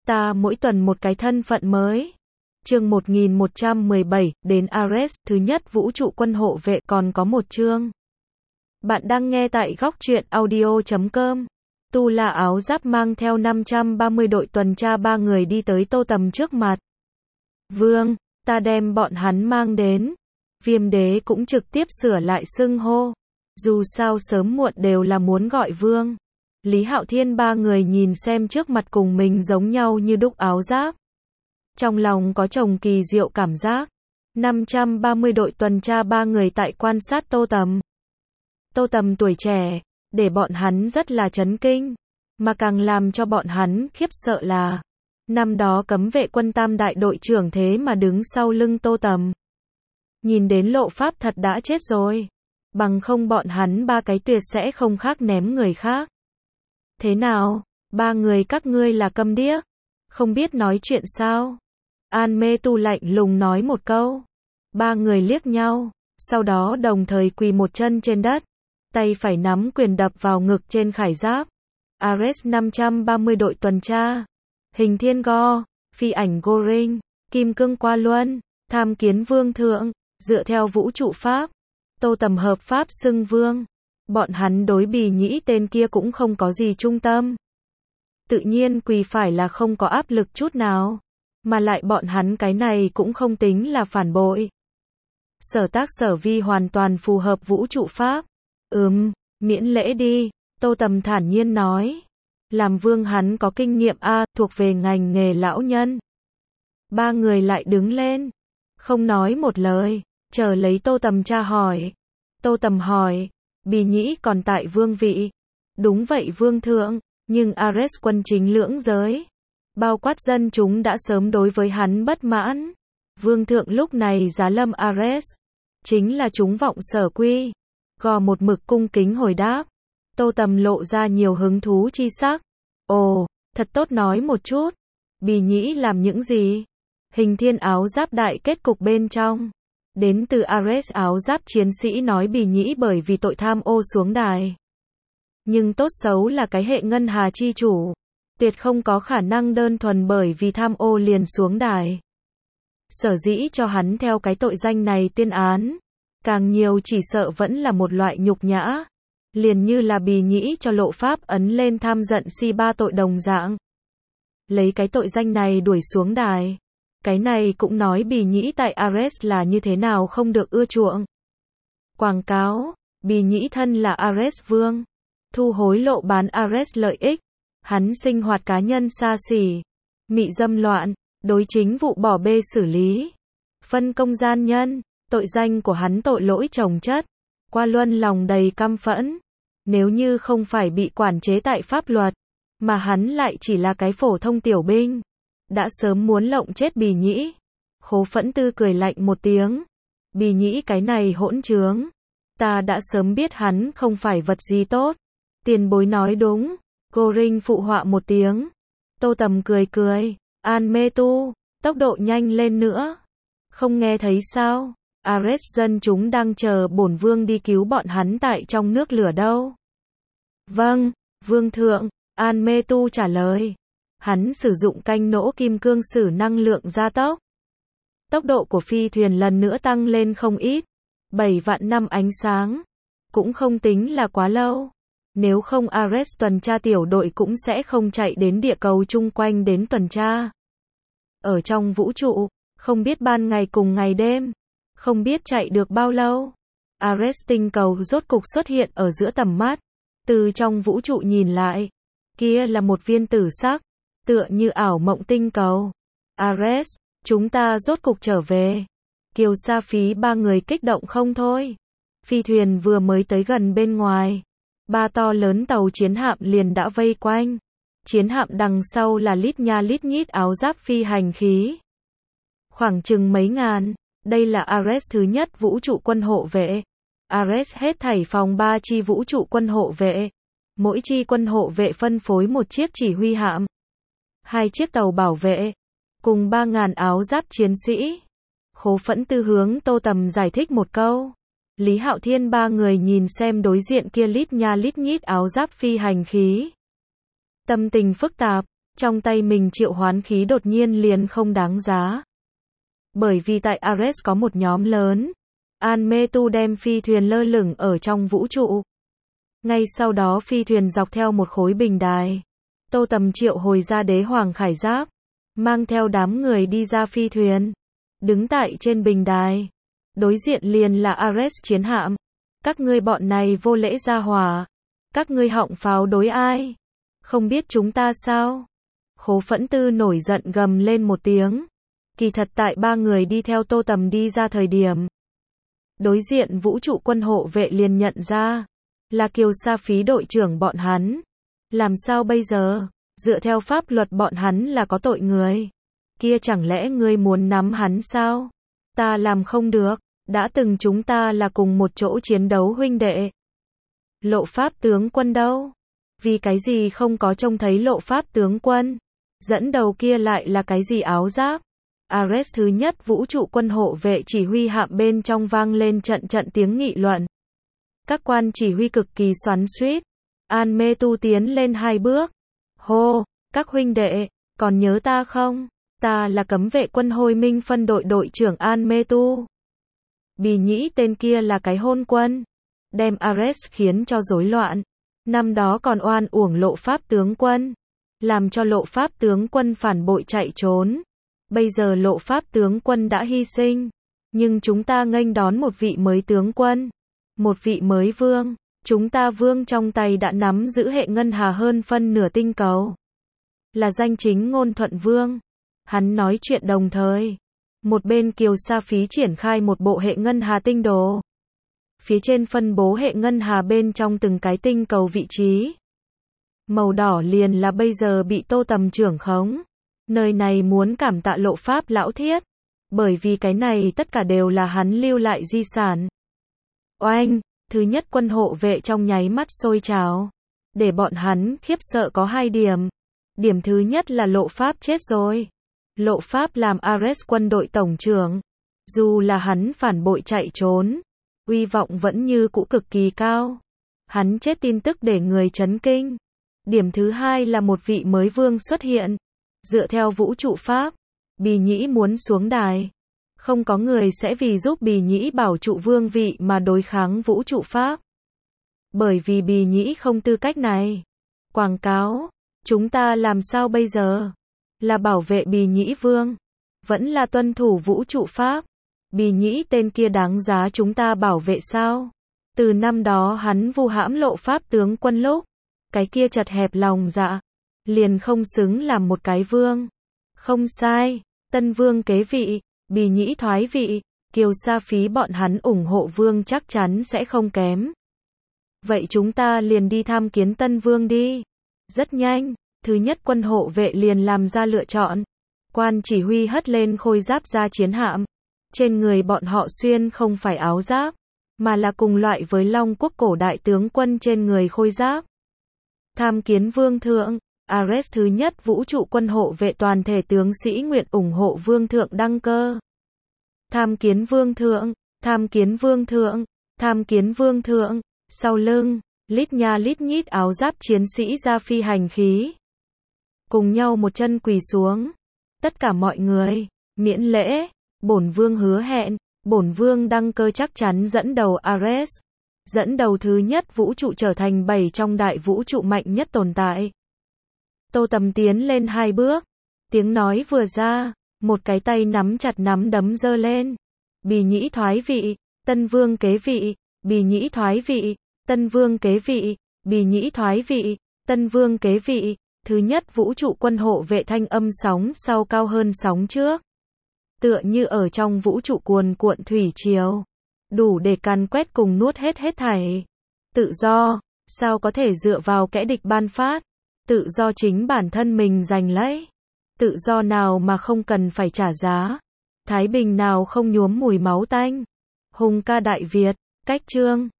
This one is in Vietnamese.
Ta mỗi tuần một cái thân phận mới. Chương 1117, đến Ares, thứ nhất vũ trụ quân hộ vệ, còn có một chương. Bạn đang nghe tại góc truyện audio.com. Tu La áo giáp mang theo 530 đội tuần tra 3 người đi tới Tô Tầm trước mặt. Vương, ta đem bọn hắn mang đến. Viêm đế cũng trực tiếp sửa lại xưng hô. Dù sao sớm muộn đều là muốn gọi vương. Lý Hạo Thiên 3 người nhìn xem trước mặt cùng mình giống nhau như đúc áo giáp. Trong lòng có chồng kỳ diệu cảm giác. 530 đội tuần tra 3 người tại quan sát Tô Tầm. Tô Tầm tuổi trẻ, để bọn hắn rất là chấn kinh. Mà càng làm cho bọn hắn khiếp sợ là, năm đó cấm vệ quân tam đại đội trưởng thế mà đứng sau lưng Tô Tầm. Nhìn đến Lộ Pháp thật đã chết rồi. Bằng không bọn hắn 3 cái tuyệt sẽ không khác ném người khác. Thế nào, 3 người các ngươi là câm điếc? Không biết nói chuyện sao? An Mê Tu lạnh lùng nói một câu. 3 người liếc nhau, sau đó đồng thời quỳ một chân trên đất. Tay phải nắm quyền đập vào ngực trên khải giáp. Ares 530 đội tuần tra. Hình Thiên Go, Phi Ảnh Goring, Kim Cương Qua Luân, Tham Kiến Vương Thượng, dựa theo vũ trụ pháp. Tô Tầm hợp pháp xưng vương. Bọn hắn đối Bì Nhĩ tên kia cũng không có gì trung tâm. Tự nhiên quỳ phải là không có áp lực chút nào. Mà lại bọn hắn cái này cũng không tính là phản bội. Sở tác sở vi hoàn toàn phù hợp vũ trụ pháp. Miễn lễ đi, Tô Tầm thản nhiên nói. Làm vương hắn có kinh nghiệm thuộc về ngành nghề lão nhân. 3 người lại đứng lên. Không nói một lời, chờ lấy Tô Tầm tra hỏi. Tô Tầm hỏi, Bì Nhĩ còn tại vương vị. Đúng vậy vương thượng, nhưng Ares quân chính lưỡng giới. Bao quát dân chúng đã sớm đối với hắn bất mãn. Vương thượng lúc này giá lâm Ares. Chính là chúng vọng sở quy. Gò một mực cung kính hồi đáp. Tô Tầm lộ ra nhiều hứng thú chi sắc. Ồ, thật tốt nói một chút. Bì Nhĩ làm những gì? Hình Thiên áo giáp đại kết cục bên trong. Đến từ Ares áo giáp chiến sĩ nói Bì Nhĩ bởi vì tội tham ô xuống đài. Nhưng tốt xấu là cái hệ ngân hà chi chủ. Tuyệt không có khả năng đơn thuần bởi vì tham ô liền xuống đài. Sở dĩ cho hắn theo cái tội danh này tuyên án. Càng nhiều chỉ sợ vẫn là một loại nhục nhã. Liền như là Bì Nhĩ cho Lộ Pháp ấn lên tham giận si 3 tội đồng dạng. Lấy cái tội danh này đuổi xuống đài. Cái này cũng nói Bì Nhĩ tại Ares là như thế nào không được ưa chuộng. Quảng cáo, Bì Nhĩ thân là Ares vương. Thu hối lộ bán Ares lợi ích. Hắn sinh hoạt cá nhân xa xỉ. Mị dâm loạn, đối chính vụ bỏ bê xử lý. Phân công gian nhân, tội danh của hắn tội lỗi chồng chất. Qua Luân lòng đầy căm phẫn. Nếu như không phải bị quản chế tại pháp luật, mà hắn lại chỉ là cái phổ thông tiểu binh, đã sớm muốn lộng chết Bì Nhĩ. Khố Phẫn Tư cười lạnh một tiếng. Bì Nhĩ cái này hỗn trướng. Ta đã sớm biết hắn không phải vật gì tốt. Tiền bối nói đúng. Goring phụ họa một tiếng. Tô Tầm cười cười. An Mê Tu, tốc độ nhanh lên nữa. Không nghe thấy sao? Ares dân chúng đang chờ bổn vương đi cứu bọn hắn tại trong nước lửa đâu. Vâng, vương thượng, An Mê Tu trả lời. Hắn sử dụng canh nỗ kim cương sử năng lượng gia tốc. Tốc độ của phi thuyền lần nữa tăng lên không ít. 7 vạn năm ánh sáng. Cũng không tính là quá lâu. Nếu không Ares tuần tra tiểu đội cũng sẽ không chạy đến địa cầu chung quanh đến tuần tra. Ở trong vũ trụ, không biết ban ngày cùng ngày đêm. Không biết chạy được bao lâu. Ares tinh cầu rốt cục xuất hiện ở giữa tầm mắt. Từ trong vũ trụ nhìn lại. Kia là một viên tử sắc. Tựa như ảo mộng tinh cầu. Ares, chúng ta rốt cục trở về. Kiều Sa Phí 3 người kích động không thôi. Phi thuyền vừa mới tới gần bên ngoài. 3 to lớn tàu chiến hạm liền đã vây quanh. Chiến hạm đằng sau là lít nha lít nhít áo giáp phi hành khí. Khoảng chừng mấy ngàn. Đây là Ares thứ nhất vũ trụ quân hộ vệ. Ares hết thảy phòng 3 chi vũ trụ quân hộ vệ. Mỗi chi quân hộ vệ phân phối một chiếc chỉ huy hạm. 2 chiếc tàu bảo vệ. Cùng 3.000 áo giáp chiến sĩ. Khố Phẫn Tư hướng Tô Tầm giải thích một câu. Lý Hạo Thiên 3 người nhìn xem đối diện kia lít nha lít nhít áo giáp phi hành khí. Tâm tình phức tạp. Trong tay mình triệu hoán khí đột nhiên liền không đáng giá. Bởi vì tại Ares có một nhóm lớn. Anmetu đem phi thuyền lơ lửng ở trong vũ trụ. Ngay sau đó phi thuyền dọc theo một khối bình đài. Tô Tầm triệu hồi ra đế hoàng khải giáp. Mang theo đám người đi ra phi thuyền. Đứng tại trên bình đài. Đối diện liền là Ares chiến hạm. Các ngươi bọn này vô lễ ra hỏa. Các ngươi họng pháo đối ai? Không biết chúng ta sao? Khố Phẫn Tư nổi giận gầm lên một tiếng. Kỳ thật tại ba người đi theo Tô Tầm đi ra thời điểm. Đối diện vũ trụ quân hộ vệ liền nhận ra. Là Kiều Sa Phí đội trưởng bọn hắn. Làm sao bây giờ? Dựa theo pháp luật bọn hắn là có tội người. Kia chẳng lẽ ngươi muốn nắm hắn sao? Ta làm không được. Đã từng chúng ta là cùng một chỗ chiến đấu huynh đệ. Lộ Pháp tướng quân đâu? Vì cái gì không có trông thấy Lộ Pháp tướng quân? Dẫn đầu kia lại là cái gì áo giáp? Ares thứ nhất vũ trụ quân hộ vệ chỉ huy hạm bên trong vang lên trận trận tiếng nghị luận. Các quan chỉ huy cực kỳ xoắn xuýt. Anmetu tiến lên 2 bước. Hô, các huynh đệ, còn nhớ ta không? Ta là cấm vệ quân Hồi Minh phân đội đội trưởng Anmetu. Bì Nhĩ tên kia là cái hôn quân. Đem Ares khiến cho rối loạn. Năm đó còn oan uổng Lộ Pháp tướng quân. Làm cho Lộ Pháp tướng quân phản bội chạy trốn. Bây giờ Lộ Pháp tướng quân đã hy sinh. Nhưng chúng ta nghênh đón một vị mới tướng quân. Một vị mới vương. Chúng ta vương trong tay đã nắm giữ hệ ngân hà hơn phân nửa tinh cầu. Là danh chính ngôn thuận vương. Hắn nói chuyện đồng thời. Một bên Kiều Sa Phí triển khai một bộ hệ ngân hà tinh đồ. Phía trên phân bố hệ ngân hà bên trong từng cái tinh cầu vị trí. Màu đỏ liền là bây giờ bị Tô Tầm trưởng khống. Nơi này muốn cảm tạ Lộ Pháp lão thiết. Bởi vì cái này tất cả đều là hắn lưu lại di sản. Oanh, thứ nhất quân hộ vệ trong nháy mắt sôi trào. Để bọn hắn khiếp sợ có 2 điểm. Điểm thứ nhất là Lộ Pháp chết rồi. Lộ Pháp làm Ares quân đội tổng trưởng. Dù là hắn phản bội chạy trốn. Uy vọng vẫn như cũ cực kỳ cao. Hắn chết tin tức để người chấn kinh. Điểm thứ hai là một vị mới vương xuất hiện. Dựa theo vũ trụ pháp, Bì Nhĩ muốn xuống đài. Không có người sẽ vì giúp Bì Nhĩ bảo trụ vương vị mà đối kháng vũ trụ pháp. Bởi vì Bì Nhĩ không tư cách này. Quảng cáo, chúng ta làm sao bây giờ? Là bảo vệ Bì Nhĩ vương, vẫn là tuân thủ vũ trụ pháp. Bì Nhĩ tên kia đáng giá chúng ta bảo vệ sao? Từ năm đó hắn vu hãm Lộ Pháp tướng quân lúc, cái kia chật hẹp lòng dạ, liền không xứng làm một cái vương. Không sai, tân vương kế vị, Bì Nhĩ thoái vị, Kiều Sa Phí bọn hắn ủng hộ vương chắc chắn sẽ không kém. Vậy chúng ta liền đi tham kiến tân vương đi. Rất nhanh, thứ nhất quân hộ vệ liền làm ra lựa chọn. Quan chỉ huy hất lên khôi giáp ra chiến hạm. Trên người bọn họ xuyên không phải áo giáp, mà là cùng loại với Long Quốc cổ đại tướng quân trên người khôi giáp. Tham kiến vương thượng, Ares thứ nhất vũ trụ quân hộ vệ toàn thể tướng sĩ nguyện ủng hộ vương thượng đăng cơ. Tham kiến vương thượng, tham kiến vương thượng, tham kiến vương thượng. Sau lưng, lít nha lít nhít áo giáp chiến sĩ ra phi hành khí. Cùng nhau một chân quỳ xuống. Tất cả mọi người, miễn lễ. Bổn vương hứa hẹn, bổn vương đăng cơ chắc chắn dẫn đầu Ares. Dẫn đầu thứ nhất vũ trụ trở thành 7 trong đại vũ trụ mạnh nhất tồn tại. Tô Tầm tiến lên 2 bước. Tiếng nói vừa ra, một cái tay nắm chặt nắm đấm giơ lên. Bì Nhĩ thoái vị, tân vương kế vị, Bì Nhĩ thoái vị, tân vương kế vị, Bì Nhĩ thoái vị, tân vương kế vị. Thứ nhất vũ trụ quân hộ vệ thanh âm sóng sau cao hơn sóng trước. Tựa như ở trong vũ trụ cuồn cuộn thủy triều, đủ để càn quét cùng nuốt hết thảy. Tự do, sao có thể dựa vào kẻ địch ban phát? Tự do chính bản thân mình giành lấy. Tự do nào mà không cần phải trả giá? Thái bình nào không nhuốm mùi máu tanh? Hùng ca Đại Việt, cách chương